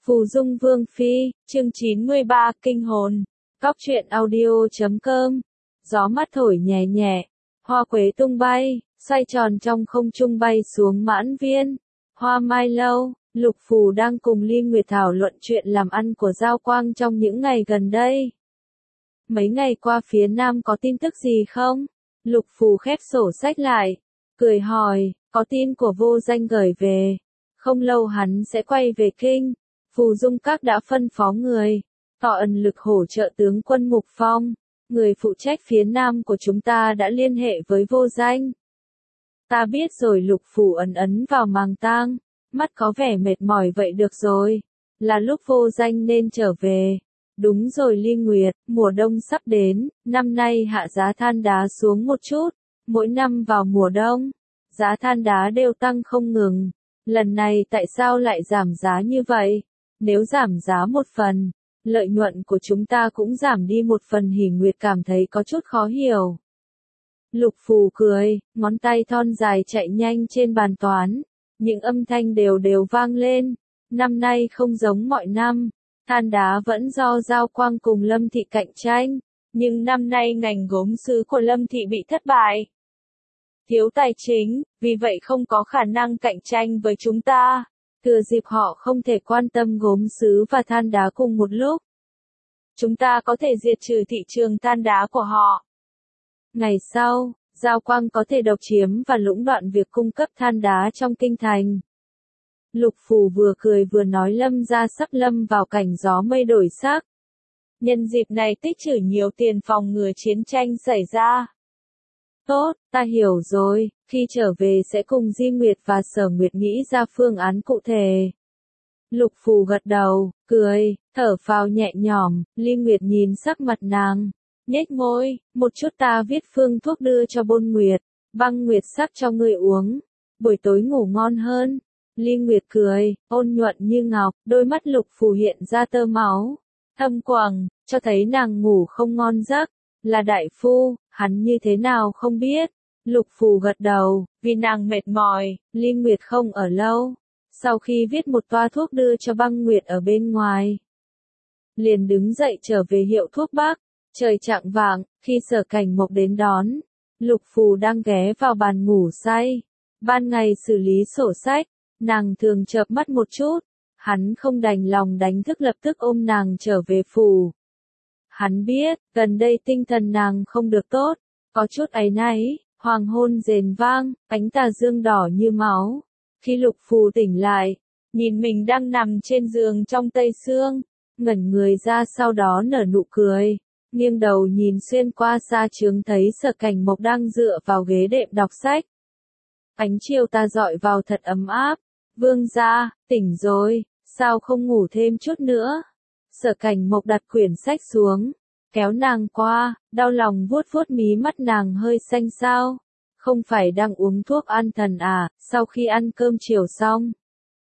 Phù Dung Vương Phi, chương 93, Kinh hồn. Góc truyện audio.com. Gió mát thổi nhẹ nhẹ, hoa quế tung bay, xoay tròn trong không trung bay xuống Mãn Viên. Hoa Mai Lâu, Lục Phù đang cùng Ly Nguyệt thảo luận chuyện làm ăn của Giao Quang trong những ngày gần đây. Mấy ngày qua phía Nam có tin tức gì không? Lục Phù khép sổ sách lại, cười hỏi, có tin của Vô Danh gửi về. Không lâu hắn sẽ quay về Kinh. Phù Dung Các đã phân phó người, tỏ ẩn lực hỗ trợ tướng quân Mục Phong. Người phụ trách phía Nam của chúng ta đã liên hệ với Vô Danh. Ta biết rồi. Lục Phù ấn vào màng tang, mắt có vẻ mệt mỏi. Vậy được rồi, là lúc Vô Danh nên trở về. Đúng rồi Ly Nguyệt, mùa đông sắp đến, năm nay hạ giá than đá xuống một chút. Mỗi năm vào mùa đông, giá than đá đều tăng không ngừng. Lần này tại sao lại giảm giá như vậy? Nếu giảm giá một phần, lợi nhuận của chúng ta cũng giảm đi một phần. Hỉ Nguyệt cảm thấy có chút khó hiểu. Lục Phù cười, ngón tay thon dài chạy nhanh trên bàn toán. Những âm thanh đều đều vang lên. Năm nay không giống mọi năm, than đá vẫn do Giao Quang cùng Lâm Thị cạnh tranh. Nhưng năm nay ngành gốm sứ của Lâm Thị bị thất bại. Thiếu tài chính, vì vậy không có khả năng cạnh tranh với chúng ta. Thừa dịp họ không thể quan tâm gốm sứ và than đá cùng một lúc, chúng ta có thể diệt trừ thị trường than đá của họ. Ngày sau, Giao Quang có thể độc chiếm và lũng đoạn việc cung cấp than đá trong kinh thành. Lục Phù vừa cười vừa nói. Lâm gia sắp lâm vào cảnh gió mây đổi sắc. Nhân dịp này tích trữ nhiều tiền phòng ngừa chiến tranh xảy ra. Tốt, ta hiểu rồi, khi trở về sẽ cùng Di Nguyệt và Sở Nguyệt nghĩ ra phương án cụ thể. Lục Phù gật đầu, cười, thở phào nhẹ nhõm. Ly Nguyệt nhìn sắc mặt nàng, nhếch môi, một chút. Ta viết phương thuốc đưa cho Bôn Nguyệt, băng nguyệt sắc cho ngươi uống, buổi tối ngủ ngon hơn. Ly Nguyệt cười, ôn nhuận như ngọc, đôi mắt Lục Phù hiện ra tơ máu, thâm quầng, cho thấy nàng ngủ không ngon giấc. Là đại phu, hắn như thế nào không biết. Lục Phù gật đầu, vì nàng mệt mỏi. Ly Nguyệt không ở lâu. Sau khi viết một toa thuốc đưa cho băng nguyệt ở bên ngoài, liền đứng dậy trở về hiệu thuốc Bắc. Trời chạng vạng, khi Sở Cảnh Mộc đến đón, Lục Phù đang ghé vào bàn ngủ say. Ban ngày xử lý sổ sách, nàng thường chợp mắt một chút. Hắn không đành lòng đánh thức, lập tức ôm nàng trở về phủ. Hắn biết, gần đây tinh thần nàng không được tốt, có chút áy náy. Hoàng hôn rền vang, ánh tà dương đỏ như máu. Khi Lục Phù tỉnh lại, nhìn mình đang nằm trên giường trong tây sương, ngẩn người ra, sau đó nở nụ cười, nghiêng đầu nhìn xuyên qua xa trướng thấy Sở Cảnh Mộc đang dựa vào ghế đệm đọc sách. Ánh chiều tà dọi vào thật ấm áp. Vương gia, tỉnh rồi, sao không ngủ thêm chút nữa? Sở Cảnh Mộc đặt quyển sách xuống, kéo nàng qua, đau lòng vuốt vuốt mí mắt nàng hơi xanh xao. Không phải đang uống thuốc an thần à? Sau khi ăn cơm chiều xong,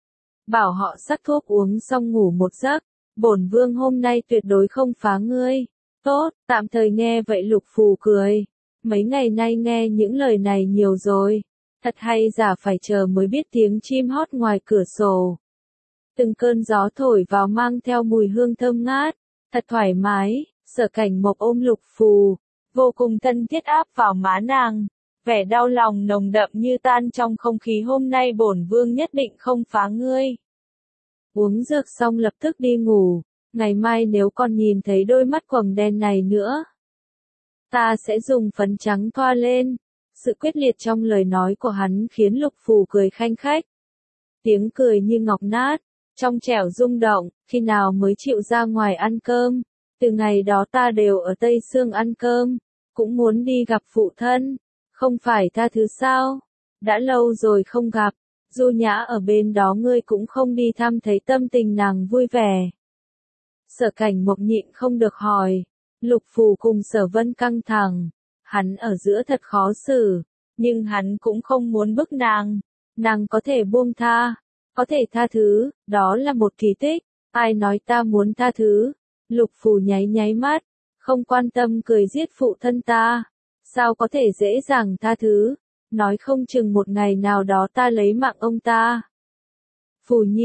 bảo họ sắc thuốc uống xong ngủ một giấc. Bổn vương hôm nay tuyệt đối không phá ngươi. Tốt, tạm thời nghe vậy. Lục Phù cười, mấy ngày nay nghe những lời này nhiều rồi. Thật hay giả, phải chờ mới biết. Tiếng chim hót ngoài cửa sổ, từng cơn gió thổi vào mang theo mùi hương thơm ngát, thật thoải mái. Sở Cảnh Mộc ôm Lục Phù, vô cùng thân thiết áp vào má nàng, vẻ đau lòng nồng đậm như tan trong không khí. Hôm nay bổn vương nhất định không phá ngươi. Uống dược xong lập tức đi ngủ, ngày mai nếu còn nhìn thấy đôi mắt quầng đen này nữa, ta sẽ dùng phấn trắng thoa lên. Sự quyết liệt trong lời nói của hắn khiến Lục Phù cười khanh khách. Tiếng cười như ngọc nát, trong trẻo rung động. Khi nào mới chịu ra ngoài ăn cơm? Từ ngày đó ta đều ở Tây Sương ăn cơm, cũng muốn đi gặp phụ thân. Không phải tha thứ sao? Đã lâu rồi không gặp, Du Nhã ở bên đó ngươi cũng không đi thăm thấy tâm tình nàng vui vẻ. Sở Cảnh Mộc nhịn không được hỏi. Lục Phù cùng Sở Vân căng thẳng, hắn ở giữa thật khó xử, nhưng hắn cũng không muốn bức nàng. Nàng có thể buông tha, có thể tha thứ, đó là một kỳ tích. Ai nói ta muốn tha thứ? Lục Phù nháy nháy mắt, không quan tâm cười, giết phụ thân ta, sao có thể dễ dàng tha thứ? Nói không chừng một ngày nào đó ta lấy mạng ông ta. Phù Nhi,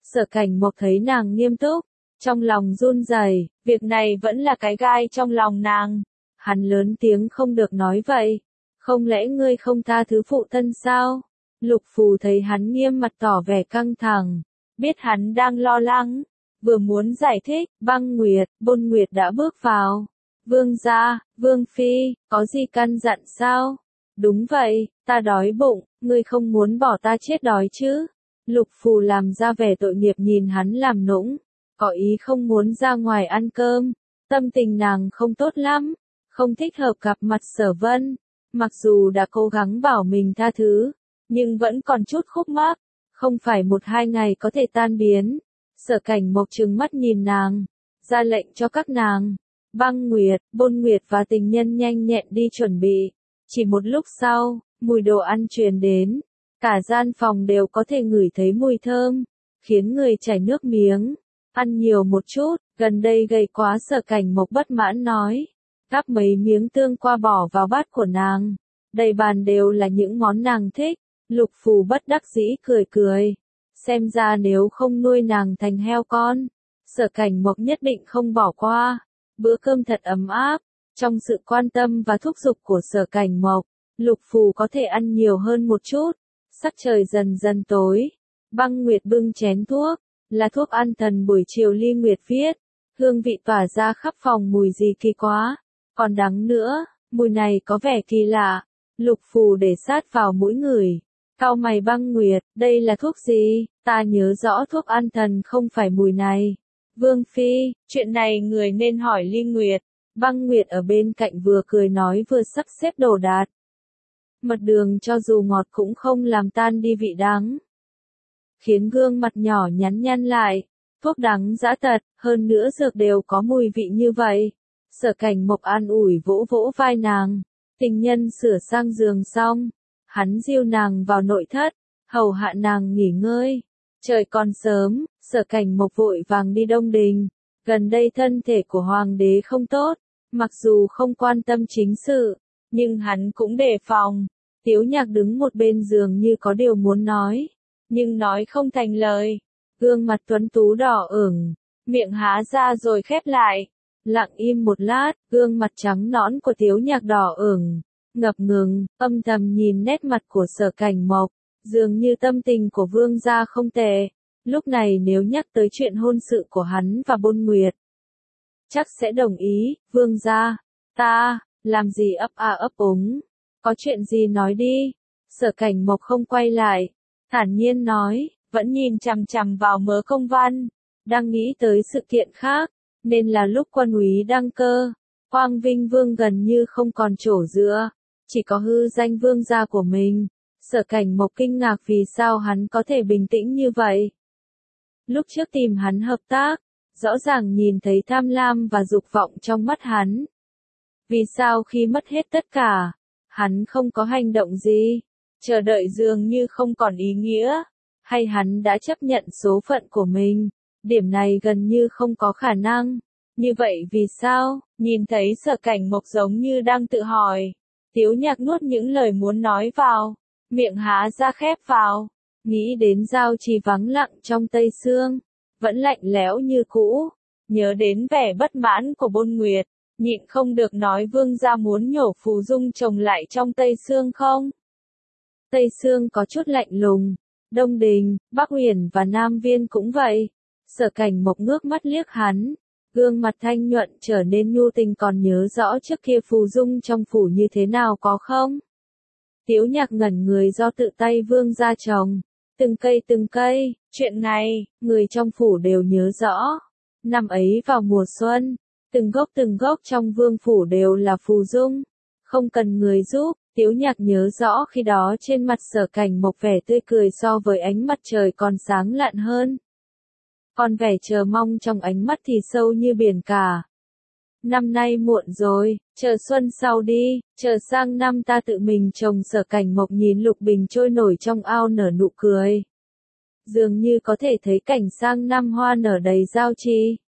Sở Cảnh Mộc thấy nàng nghiêm túc, trong lòng run rẩy, việc này vẫn là cái gai trong lòng nàng. Hắn lớn tiếng không được nói vậy, không lẽ ngươi không tha thứ phụ thân sao? Lục Phù thấy hắn nghiêm mặt tỏ vẻ căng thẳng, biết hắn đang lo lắng, vừa muốn giải thích, Băng Nguyệt, Bôn Nguyệt đã bước vào. Vương gia, Vương phi, có gì căn dặn sao? Đúng vậy, ta đói bụng, ngươi không muốn bỏ ta chết đói chứ? Lục Phù làm ra vẻ tội nghiệp nhìn hắn làm nũng, có ý không muốn ra ngoài ăn cơm, tâm tình nàng không tốt lắm, không thích hợp gặp mặt Sở Vân, mặc dù đã cố gắng bảo mình tha thứ, nhưng vẫn còn chút khúc mắc, không phải 1-2 ngày có thể tan biến. Sở Cảnh Mộc trừng mắt nhìn nàng, ra lệnh cho các nàng, Băng Nguyệt, Bôn Nguyệt và tình nhân nhanh nhẹn đi chuẩn bị. Chỉ một lúc sau, mùi đồ ăn truyền đến, cả gian phòng đều có thể ngửi thấy mùi thơm, khiến người chảy nước miếng. Ăn nhiều một chút, gần đây gầy quá. Sở Cảnh Mộc bất mãn nói, gắp mấy miếng tương qua bỏ vào bát của nàng, đầy bàn đều là những món nàng thích. Lục Phù bất đắc dĩ cười cười, xem ra nếu không nuôi nàng thành heo con, Sở Cảnh Mộc nhất định không bỏ qua. Bữa cơm thật ấm áp, trong sự quan tâm và thúc giục của Sở Cảnh Mộc, Lục Phù có thể ăn nhiều hơn một chút. Sắc trời dần dần tối, Băng Nguyệt bưng chén thuốc, là thuốc an thần buổi chiều Ly Nguyệt viết, hương vị tỏa ra khắp phòng. Mùi gì kỳ quá, còn đắng nữa, mùi này có vẻ kỳ lạ. Lục Phù để sát vào mũi người, cau mày. Băng Nguyệt, đây là thuốc gì? Ta nhớ rõ thuốc an thần không phải mùi này. Vương phi, chuyện này người nên hỏi Ly Nguyệt. Băng Nguyệt ở bên cạnh vừa cười nói vừa sắp xếp đồ đạc. Mật đường cho dù ngọt cũng không làm tan đi vị đắng, khiến gương mặt nhỏ nhắn nhăn lại. Thuốc đắng dã tật, hơn nữa dược đều có mùi vị như vậy. Sở Cảnh Mộc an ủi vỗ vỗ vai nàng. Tình nhân sửa sang giường xong, hắn dìu nàng vào nội thất, hầu hạ nàng nghỉ ngơi. Trời còn sớm, Sở Cảnh Mộc vội vàng đi Đông Đình. Gần đây thân thể của hoàng đế không tốt, mặc dù không quan tâm chính sự, nhưng hắn cũng đề phòng. Tiếu Nhạc đứng một bên giường như có điều muốn nói, nhưng nói không thành lời. Gương mặt tuấn tú đỏ ửng, miệng há ra rồi khép lại. Lặng im một lát, gương mặt trắng nõn của Tiếu Nhạc đỏ ửng, ngập ngừng, âm thầm nhìn nét mặt của Sở Cảnh Mộc, dường như tâm tình của vương gia không tệ. Lúc này nếu nhắc tới chuyện hôn sự của hắn và Bôn Nguyệt, chắc sẽ đồng ý. Vương gia, ta, làm gì ấp a ấp úng, có chuyện gì nói đi. Sở Cảnh Mộc không quay lại, thản nhiên nói, vẫn nhìn chằm chằm vào mớ công văn, đang nghĩ tới sự kiện khác, nên là lúc Quân úy đăng cơ, Quang Vinh Vương gần như không còn chỗ dựa, chỉ có hư danh vương gia của mình. Sở Cảnh Mộc kinh ngạc vì sao hắn có thể bình tĩnh như vậy. Lúc trước tìm hắn hợp tác, rõ ràng nhìn thấy tham lam và dục vọng trong mắt hắn. Vì sao khi mất hết tất cả, hắn không có hành động gì? Chờ đợi dường như không còn ý nghĩa, hay hắn đã chấp nhận số phận của mình? Điểm này gần như không có khả năng. Như vậy vì sao? Nhìn thấy Sở Cảnh Mộc giống như đang tự hỏi, Tiếu Nhạc nuốt những lời muốn nói vào, miệng há ra khép vào, nghĩ đến Giao Trì vắng lặng trong Tây Sương, vẫn lạnh lẽo như cũ, nhớ đến vẻ bất mãn của Bôn Nguyệt, nhịn không được nói vương gia muốn nhổ Phù Dung trồng lại trong Tây Sương không? Tây Sương có chút lạnh lùng, Đông Đình, Bắc Uyển và Nam Viên cũng vậy. Sở Cảnh Mộc ngước mắt liếc hắn, gương mặt thanh nhuận trở nên nhu tình. Còn nhớ rõ trước kia Phù Dung trong phủ như thế nào có không? Tiếu Nhạc ngẩn người do tự tay vương gia trồng, từng cây, chuyện này, người trong phủ đều nhớ rõ. Năm ấy vào mùa xuân, từng gốc trong vương phủ đều là Phù Dung, không cần người giúp. Tiếu Nhạc nhớ rõ khi đó trên mặt Sở Cảnh Mộc vẻ tươi cười so với ánh mặt trời còn sáng lạn hơn. Còn vẻ chờ mong trong ánh mắt thì sâu như biển cả. Năm nay muộn rồi, chờ xuân sau đi, chờ sang năm ta tự mình trồng. Sở Cảnh Mộc nhìn lục bình trôi nổi trong ao nở nụ cười. Dường như có thể thấy cảnh sang năm hoa nở đầy Giao Trì.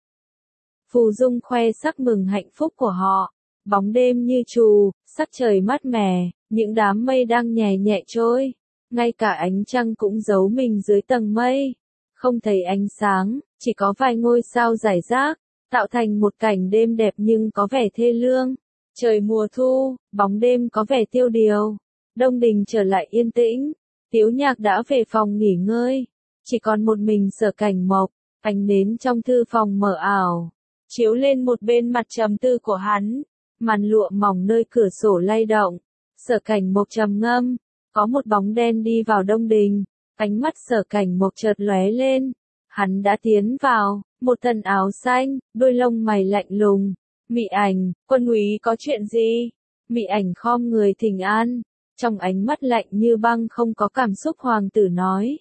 Phù Dung khoe sắc mừng hạnh phúc của họ. Bóng đêm như trù, sắc trời mát mẻ, những đám mây đang nhẹ nhẹ trôi. Ngay cả ánh trăng cũng giấu mình dưới tầng mây. không thấy ánh sáng, chỉ có vài ngôi sao rải rác, tạo thành một cảnh đêm đẹp nhưng có vẻ thê lương. Trời mùa thu, bóng đêm có vẻ tiêu điều. Đông Đình trở lại yên tĩnh, Tiếu Nhạc đã về phòng nghỉ ngơi, chỉ còn một mình Sở Cảnh Mộc, ánh nến trong thư phòng mờ ảo, chiếu lên một bên mặt trầm tư của hắn, màn lụa mỏng nơi cửa sổ lay động. Sở Cảnh Mộc trầm ngâm, có một bóng đen đi vào Đông Đình, ánh mắt Sở Cảnh Mộc chợt lóe lên, hắn đã tiến vào, một thân áo xanh, đôi lông mày lạnh lùng. Mị Ảnh, quân úy có chuyện gì? Mị Ảnh khom người thỉnh an, trong ánh mắt lạnh như băng không có cảm xúc hoàng tử nói.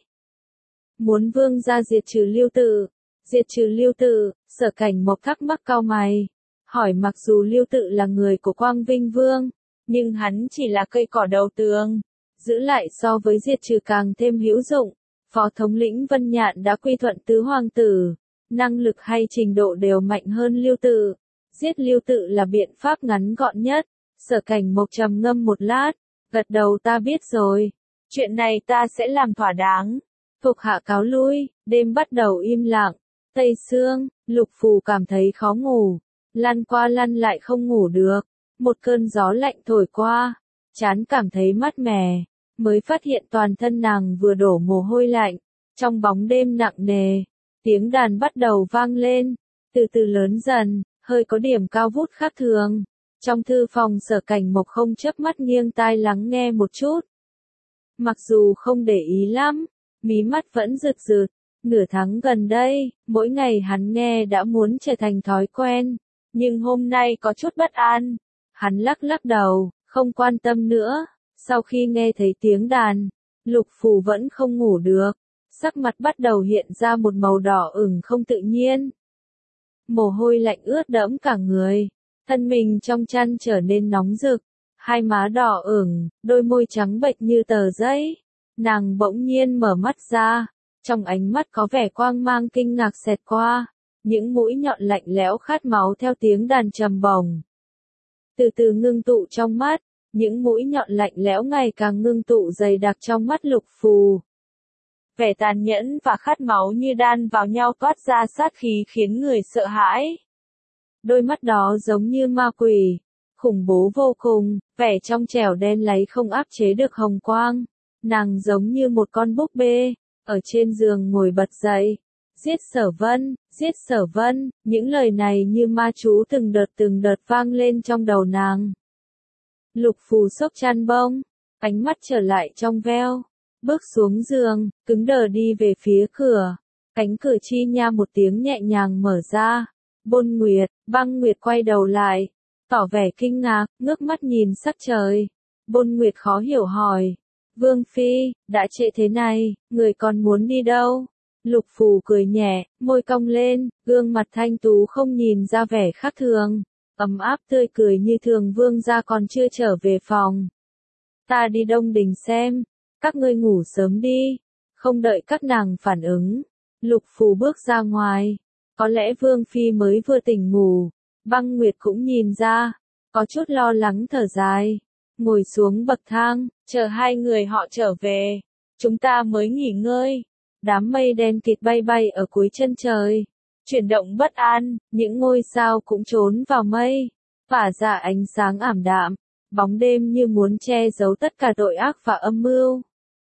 Muốn vương gia diệt trừ Lưu Tự. Diệt trừ Lưu Tự, Sở Cảnh Mộc thắc mắc cau mày, hỏi mặc dù Lưu Tự là người của Quang Vinh Vương, nhưng hắn chỉ là cây cỏ đầu tường, giữ lại so với diệt trừ càng thêm hữu dụng. Phó thống lĩnh Vân Nhạn đã quy thuận tứ hoàng tử, năng lực hay trình độ đều mạnh hơn Lưu Tự. Giết Lưu Tự là biện pháp ngắn gọn nhất. Sở Cảnh Mộc trầm ngâm một lát, gật đầu ta biết rồi. Chuyện này ta sẽ làm thỏa đáng. Thuộc hạ cáo lui, đêm bắt đầu im lặng. Tây sương, Lục Phù cảm thấy khó ngủ. Lăn qua lăn lại không ngủ được. Một cơn gió lạnh thổi qua. Chán cảm thấy mát mẻ. Mới phát hiện toàn thân nàng vừa đổ mồ hôi lạnh. Trong bóng đêm nặng nề, tiếng đàn bắt đầu vang lên. Từ từ lớn dần, hơi có điểm cao vút khác thường. Trong thư phòng Sở Cảnh Mộc không chớp mắt nghiêng tai lắng nghe một chút. Mặc dù không để ý lắm, mí mắt vẫn rực rực. Nửa tháng gần đây, mỗi ngày hắn nghe đã muốn trở thành thói quen. Nhưng hôm nay có chút bất an. Hắn lắc lắc đầu, không quan tâm nữa. Sau khi nghe thấy tiếng đàn, Lục Phù vẫn không ngủ được. Sắc mặt bắt đầu hiện ra một màu đỏ ửng không tự nhiên. Mồ hôi lạnh ướt đẫm cả người, thân mình trong chăn trở nên nóng rực, hai má đỏ ửng, đôi môi trắng bệch như tờ giấy. Nàng bỗng nhiên mở mắt ra, trong ánh mắt có vẻ quang mang kinh ngạc xẹt qua, những mũi nhọn lạnh lẽo khát máu theo tiếng đàn trầm bổng. Từ từ ngưng tụ trong mắt, những mũi nhọn lạnh lẽo ngày càng ngưng tụ dày đặc trong mắt Lục Phù. Vẻ tàn nhẫn và khát máu như đan vào nhau toát ra sát khí khiến người sợ hãi. Đôi mắt đó giống như ma quỷ, khủng bố vô cùng, vẻ trong trẻo đen láy không áp chế được hồng quang. Nàng giống như một con búp bê, ở trên giường ngồi bật dậy. Giết Sở Vân, giết Sở Vân, những lời này như ma chú từng đợt vang lên trong đầu nàng. Lục Phù xốc chăn bông, ánh mắt trở lại trong veo. Bước xuống giường, cứng đờ đi về phía cửa. Cánh cửa chi nha một tiếng nhẹ nhàng mở ra. Bôn Nguyệt, Băng Nguyệt quay đầu lại, tỏ vẻ kinh ngạc, ngước mắt nhìn sắc trời. Bôn Nguyệt khó hiểu hỏi. Vương Phi, đã trễ thế này, người còn muốn đi đâu? Lục Phù cười nhẹ, môi cong lên, gương mặt thanh tú không nhìn ra vẻ khác thường. Ấm áp tươi cười như thường vương gia còn chưa trở về phòng. Ta đi Đông Đình xem. Các ngươi ngủ sớm đi. Không đợi các nàng phản ứng, Lục Phù bước ra ngoài. Có lẽ Vương Phi mới vừa tỉnh ngủ. Băng Nguyệt cũng nhìn ra, có chút lo lắng thở dài. Ngồi xuống bậc thang, chờ hai người họ trở về. Chúng ta mới nghỉ ngơi. Đám mây đen kịt bay bay ở cuối chân trời. Chuyển động bất an, những ngôi sao cũng trốn vào mây. Phả ra ánh sáng ảm đạm. Bóng đêm như muốn che giấu tất cả tội ác và âm mưu.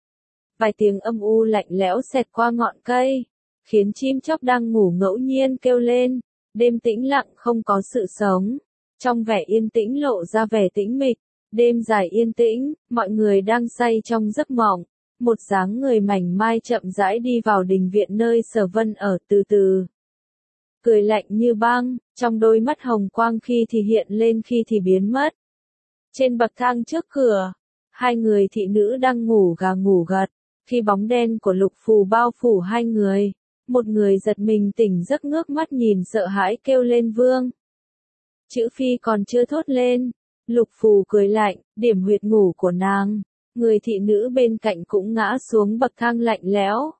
Vài tiếng âm u lạnh lẽo xẹt qua ngọn cây, khiến chim chóc đang ngủ ngẫu nhiên kêu lên. Đêm tĩnh lặng không có sự sống. Trong vẻ yên tĩnh lộ ra vẻ tĩnh mịch. Đêm dài yên tĩnh, mọi người đang say trong giấc mộng. Một dáng người mảnh mai chậm rãi đi vào đình viện nơi Sở Vân ở từ từ. Cười lạnh như băng, trong đôi mắt hồng quang khi thì hiện lên khi thì biến mất. Trên bậc thang trước cửa, hai người thị nữ đang ngủ gà ngủ gật. Khi bóng đen của Lục Phù bao phủ hai người, một người giật mình tỉnh giấc ngước mắt nhìn sợ hãi kêu lên Vương. Chữ Phi còn chưa thốt lên. Lục Phù cười lạnh, điểm huyệt ngủ của nàng. Người thị nữ bên cạnh cũng ngã xuống bậc thang lạnh lẽo.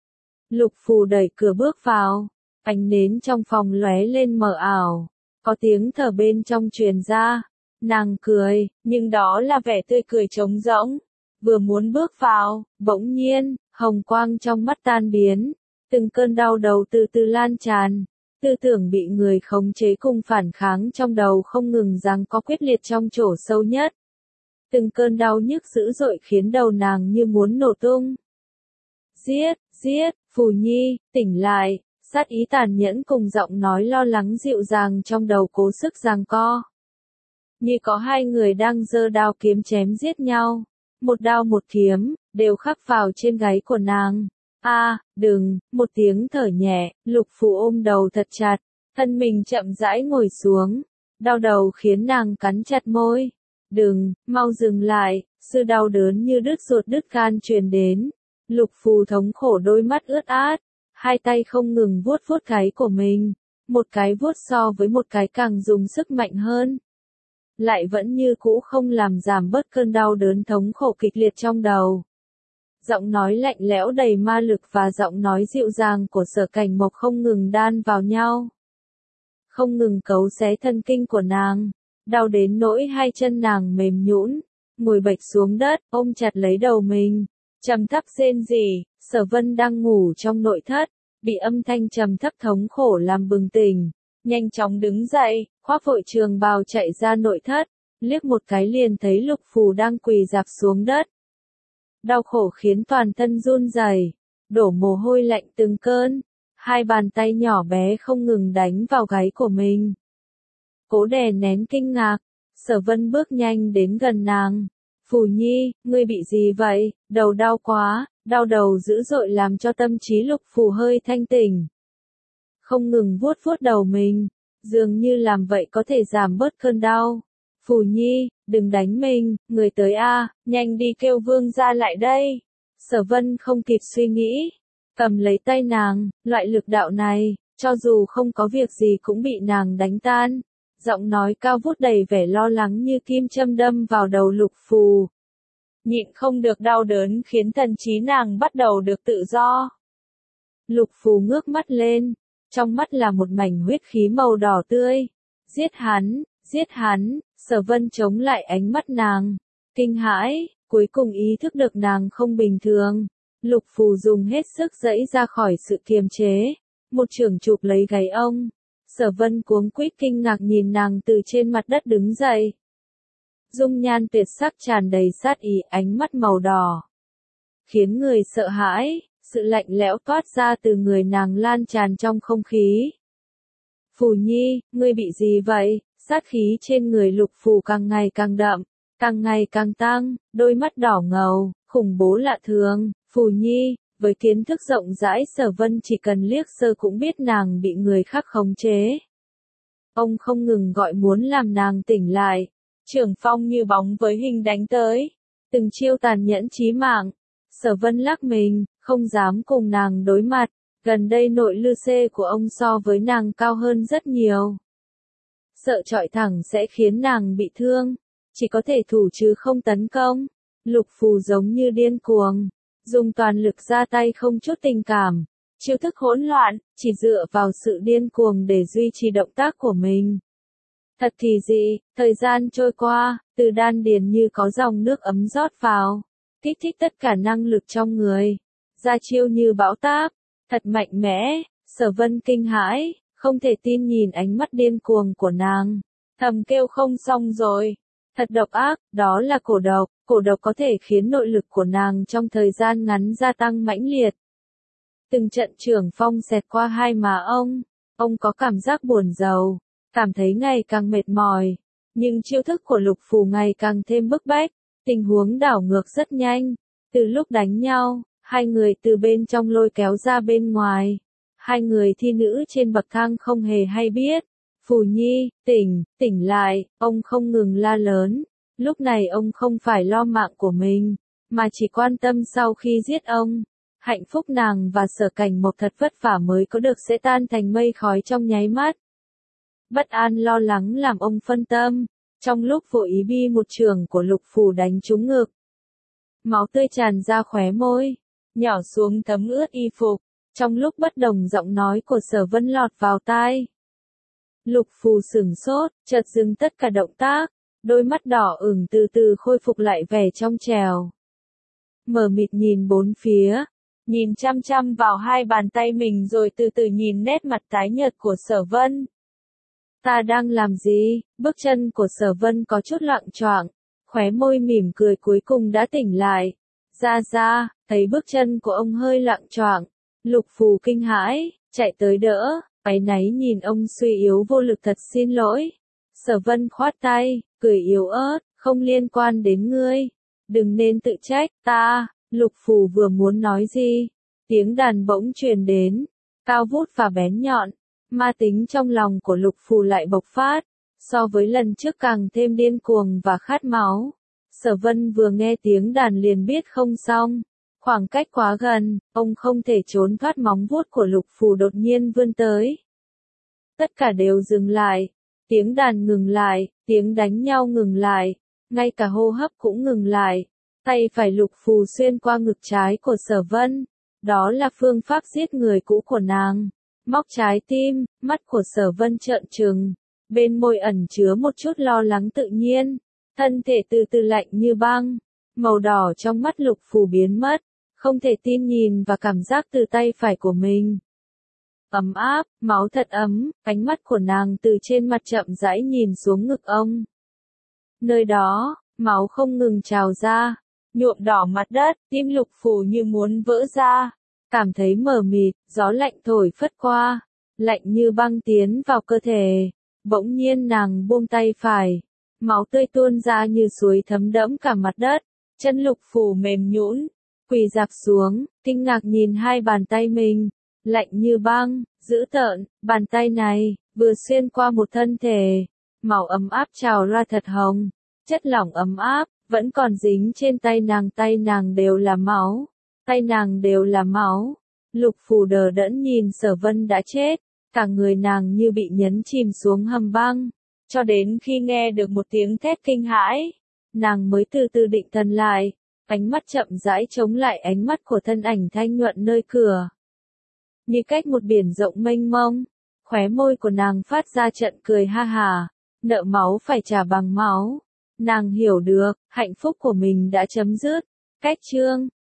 Lục Phù đẩy cửa bước vào. Ánh nến trong phòng lóe lên mờ ảo. Có tiếng thở bên trong truyền ra. Nàng cười, nhưng đó là vẻ tươi cười trống rỗng. Vừa muốn bước vào, bỗng nhiên, hồng quang trong mắt tan biến. Từng cơn đau đầu từ từ lan tràn, tư tưởng bị người khống chế cùng phản kháng trong đầu không ngừng giằng co quyết liệt trong chỗ sâu nhất. Từng cơn đau nhức dữ dội khiến đầu nàng như muốn nổ tung. Giết, giết, Phù Nhi, tỉnh lại, sát ý tàn nhẫn cùng giọng nói lo lắng dịu dàng trong đầu cố sức giằng co. Như có hai người đang giơ đao kiếm chém giết nhau, một đao một kiếm, đều khắc vào trên gáy của nàng. Đừng, một tiếng thở nhẹ, Lục Phù ôm đầu thật chặt, thân mình chậm rãi ngồi xuống, đau đầu khiến nàng cắn chặt môi. Đừng, mau dừng lại, sự đau đớn như đứt ruột đứt gan truyền đến. Lục Phù thống khổ đôi mắt ướt át, hai tay không ngừng vuốt vuốt gáy của mình, một cái vuốt so với một cái càng dùng sức mạnh hơn. Lại vẫn như cũ không làm giảm bớt cơn đau đớn thống khổ kịch liệt trong đầu. Giọng nói lạnh lẽo đầy ma lực và giọng nói dịu dàng của Sở Cảnh Mộc không ngừng đan vào nhau. Không ngừng cấu xé thần kinh của nàng, đau đến nỗi hai chân nàng mềm nhũn, ngồi bệt xuống đất, ôm chặt lấy đầu mình, trầm thấp rên rỉ. Sở Vân đang ngủ trong nội thất, bị âm thanh trầm thấp thống khổ làm bừng tỉnh, nhanh chóng đứng dậy, khoác vội trường bào chạy ra nội thất, liếc một cái liền thấy Lục Phù đang quỳ rạp xuống đất. Đau khổ khiến toàn thân run rẩy, đổ mồ hôi lạnh từng cơn, hai bàn tay nhỏ bé không ngừng đánh vào gáy của mình. Cố đè nén kinh ngạc, Sở Vân bước nhanh đến gần nàng. Phù Nhi, ngươi bị gì vậy? Đầu đau quá, đau đầu dữ dội làm cho tâm trí Lục Phù hơi thanh tỉnh. Không ngừng vuốt vuốt đầu mình, dường như làm vậy có thể giảm bớt cơn đau. Phù Nhi, đừng đánh mình, người tới nhanh đi kêu vương gia lại đây. Sở Vân không kịp suy nghĩ, cầm lấy tay nàng, loại lực đạo này, cho dù không có việc gì cũng bị nàng đánh tan. Giọng nói cao vút đầy vẻ lo lắng như kim châm đâm vào đầu Lục Phù. Nhịn không được đau đớn khiến thần trí nàng bắt đầu được tự do. Lục Phù ngước mắt lên, trong mắt là một mảnh huyết khí màu đỏ tươi. Giết hắn, giết hắn. Sở Vân chống lại ánh mắt nàng, kinh hãi, cuối cùng ý thức được nàng không bình thường. Lục Phù dùng hết sức giãy ra khỏi sự kiềm chế, một chưởng chụp lấy gáy ông. Sở Vân cuống quýt kinh ngạc nhìn nàng từ trên mặt đất đứng dậy. Dung nhan tuyệt sắc tràn đầy sát ý, ánh mắt màu đỏ, khiến người sợ hãi, sự lạnh lẽo toát ra từ người nàng lan tràn trong không khí. Phù Nhi, ngươi bị gì vậy? Sát khí trên người Lục Phù càng ngày càng đậm, càng ngày càng tăng, đôi mắt đỏ ngầu, khủng bố lạ thường. Phù Nhi, với kiến thức rộng rãi Sở Vân chỉ cần liếc sơ cũng biết nàng bị người khác khống chế. Ông không ngừng gọi muốn làm nàng tỉnh lại, trưởng phong như bóng với hình đánh tới, từng chiêu tàn nhẫn chí mạng. Sở Vân lắc mình, không dám cùng nàng đối mặt, gần đây nội lư xê của ông so với nàng cao hơn rất nhiều. Sợ chọi thẳng sẽ khiến nàng bị thương, chỉ có thể thủ chứ không tấn công. Lục Phù giống như điên cuồng, dùng toàn lực ra tay không chút tình cảm, chiêu thức hỗn loạn, chỉ dựa vào sự điên cuồng để duy trì động tác của mình. Thật kỳ dị, thời gian trôi qua, từ đan điền như có dòng nước ấm rót vào, kích thích tất cả năng lực trong người, ra chiêu như bão táp, thật mạnh mẽ. Sở Vân kinh hãi, không thể tin nhìn ánh mắt điên cuồng của nàng, thầm kêu không xong rồi, thật độc ác. Đó là cổ độc có thể khiến nội lực của nàng trong thời gian ngắn gia tăng mãnh liệt. Từng trận trưởng phong xẹt qua hai má ông có cảm giác buồn rầu, cảm thấy ngày càng mệt mỏi, nhưng chiêu thức của Lục Phù ngày càng thêm bức bách, tình huống đảo ngược rất nhanh. Từ lúc đánh nhau, hai người từ bên trong lôi kéo ra bên ngoài. Hai người thi nữ trên bậc thang không hề hay biết. Phù Nhi, tỉnh lại, ông không ngừng la lớn. Lúc này ông không phải lo mạng của mình, mà chỉ quan tâm sau khi giết ông, hạnh phúc nàng và Sở Cảnh Mộc thật vất vả mới có được sẽ tan thành mây khói trong nháy mắt. Bất an lo lắng làm ông phân tâm, trong lúc vô ý bi một chưởng của Lục Phù đánh trúng ngực. Máu tươi tràn ra khóe môi, nhỏ xuống thấm ướt y phục. Trong lúc bất đồng giọng nói của Sở Vân lọt vào tai. Lục Phù sửng sốt, chợt dừng tất cả động tác, đôi mắt đỏ ửng từ từ khôi phục lại vẻ trong trẻo. Mờ mịt nhìn bốn phía, nhìn chăm chăm vào hai bàn tay mình rồi từ từ nhìn nét mặt tái nhợt của Sở Vân. Ta đang làm gì? Bước chân của Sở Vân có chút loạng choạng, khóe môi mỉm cười cuối cùng đã tỉnh lại. Ra, thấy bước chân của ông hơi loạng choạng, Lục Phù kinh hãi, chạy tới đỡ, áy náy nhìn ông suy yếu vô lực thật xin lỗi. Sở Vân khoát tay, cười yếu ớt, không liên quan đến ngươi, đừng nên tự trách, ta. Lục Phù vừa muốn nói gì, tiếng đàn bỗng truyền đến, cao vút và bén nhọn, ma tính trong lòng của Lục Phù lại bộc phát, so với lần trước càng thêm điên cuồng và khát máu. Sở Vân vừa nghe tiếng đàn liền biết không xong, khoảng cách quá gần, ông không thể trốn thoát móng vuốt của Lục Phù đột nhiên vươn tới. Tất cả đều dừng lại, tiếng đàn ngừng lại, tiếng đánh nhau ngừng lại, ngay cả hô hấp cũng ngừng lại. Tay phải Lục Phù xuyên qua ngực trái của Sở Vân, đó là phương pháp giết người cũ của nàng. Móc trái tim, mắt của Sở Vân trợn trừng, bên môi ẩn chứa một chút lo lắng tự nhiên, thân thể từ từ lạnh như băng, màu đỏ trong mắt Lục Phù biến mất, không thể tin nhìn và cảm giác từ tay phải của mình. Ấm áp, máu thật ấm, ánh mắt của nàng từ trên mặt chậm rãi nhìn xuống ngực ông. Nơi đó, máu không ngừng trào ra, nhuộm đỏ mặt đất, tim Lục Phù như muốn vỡ ra, cảm thấy mờ mịt, gió lạnh thổi phất qua, lạnh như băng tiến vào cơ thể. Bỗng nhiên nàng buông tay phải, máu tươi tuôn ra như suối thấm đẫm cả mặt đất, chân Lục Phù mềm nhũn, quỳ rạp xuống, kinh ngạc nhìn hai bàn tay mình, lạnh như băng, dữ tợn, bàn tay này vừa xuyên qua một thân thể, máu ấm áp trào ra thật hồng, chất lỏng ấm áp vẫn còn dính trên tay nàng đều là máu, tay nàng đều là máu. Lục Phù đờ đẫn nhìn Sở Vân đã chết, cả người nàng như bị nhấn chìm xuống hầm băng, cho đến khi nghe được một tiếng thét kinh hãi, nàng mới từ từ định thần lại, ánh mắt chậm rãi chống lại ánh mắt của thân ảnh thanh nhuận nơi cửa. Như cách một biển rộng mênh mông, khóe môi của nàng phát ra trận cười ha hà, nợ máu phải trả bằng máu. Nàng hiểu được, hạnh phúc của mình đã chấm dứt. Cách chương